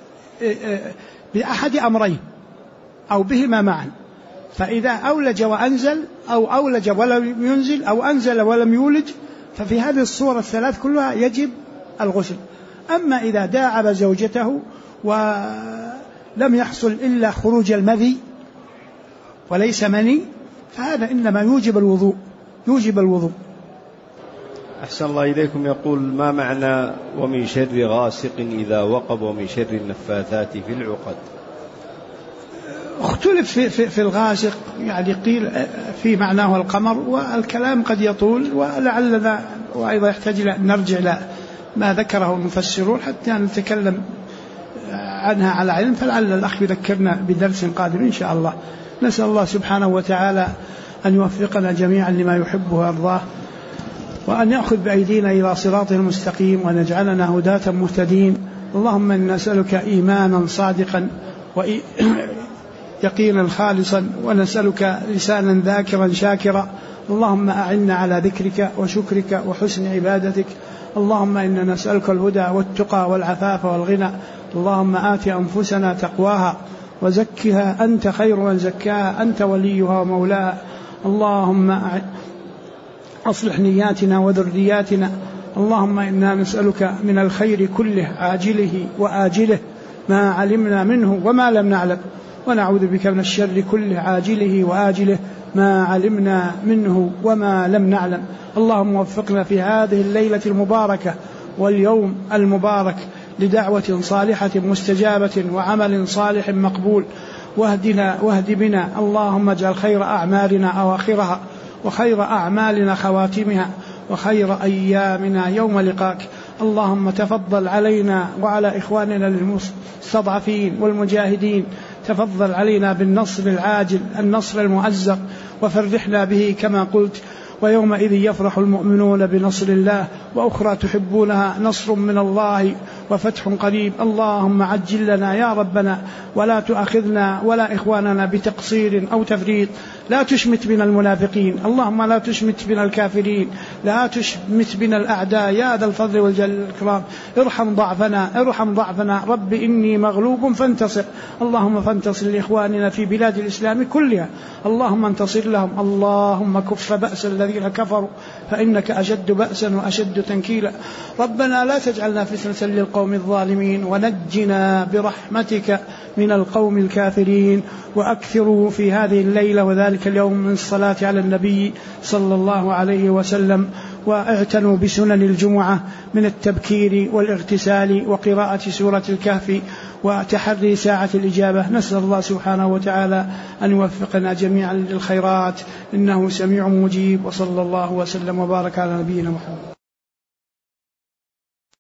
بأحد أمرين أو بهما معا، فإذا أولج وأنزل أو أولج ولم ينزل أو أنزل ولم يولج، ففي هذه الصورة الثلاث كلها يجب الغسل. أما إذا داعب زوجته ولم يحصل إلا خروج المذي وليس مني، فهذا إنما يوجب الوضوء. أحسن الله إليكم. يقول ما معنى ومن شر غاسق إذا وقب ومن شر النفاثات في العقد؟ اختلف في الغاسق، يعني قيل في معناه القمر، والكلام قد يطول، ولعلنا وأيضا يحتاج أن نرجع إلى ما ذكره المفسرون حتى نتكلم عنها على علم، فلعل الأخ يذكرنا بدرس قادم إن شاء الله. نسأل الله سبحانه وتعالى أن يوفقنا جميعا لما يحبه ويرضاه، وأن يأخذ بأيدينا إلى صراطه المستقيم، وأن يجعلنا هداة مهتدين. اللهم إنا نسألك إيمانا صادقا ويقينا خالصا، ونسألك لسانا ذاكرا شاكرا. اللهم أعنا على ذكرك وشكرك وحسن عبادتك. اللهم إنا نسألك الهدى والتقى والعفاف والغنى. اللهم آت أنفسنا تقواها وزكها أنت خير من زكاها، أنت وليها ومولاها. اللهم أصلح نياتنا وذرياتنا. اللهم إنا نسألك من الخير كله عاجله وآجله ما علمنا منه وما لم نعلم، ونعوذ بك من الشر كله عاجله وآجله ما علمنا منه وما لم نعلم. اللهم وفقنا في هذه الليلة المباركة واليوم المبارك لدعوة صالحة مستجابة وعمل صالح مقبول، واهد بنا اللهم اجعل خير أعمالنا أواخرها، وخير أعمالنا خواتمها، وخير أيامنا يوم لقاك. اللهم تفضل علينا وعلى إخواننا المستضعفين والمجاهدين، تفضل علينا بالنصر العاجل النصر المؤزر، وفرحنا به كما قلت: ويومئذ يفرح المؤمنون بنصر الله وأخرى تحبونها نصر من الله وفتح قريب. اللهم عجل لنا يا ربنا، ولا تؤاخذنا ولا إخواننا بتقصير أو تفريط. لا تشمت بنا المنافقين، اللهم لا تشمت بنا الكافرين، لا تشمت بنا الأعداء يا ذا الفضل والجلال والإكرام. ارحم ضعفنا رب إني مغلوب فانتصر. اللهم فانتصر لإخواننا في بلاد الإسلام كلها، اللهم انتصر لهم. اللهم كف بأس الذين كفروا فإنك أشد بأسا وأشد تنكيلا. ربنا لا تجعلنا فتنة للقوم الظالمين، ونجنا برحمتك من القوم الكافرين. وأكثروا في هذه الليلة وذلك اليوم من الصلاة على النبي صلى الله عليه وسلم، واعتنوا بسنن الجمعة من التبكير والاغتسال وقراءة سورة الكهف وتحري ساعة الإجابة. نسأل الله سبحانه وتعالى أن يوفقنا جميعا للخيرات إنه سميع مجيب، وصلى الله وسلم وبارك على نبينا محمد.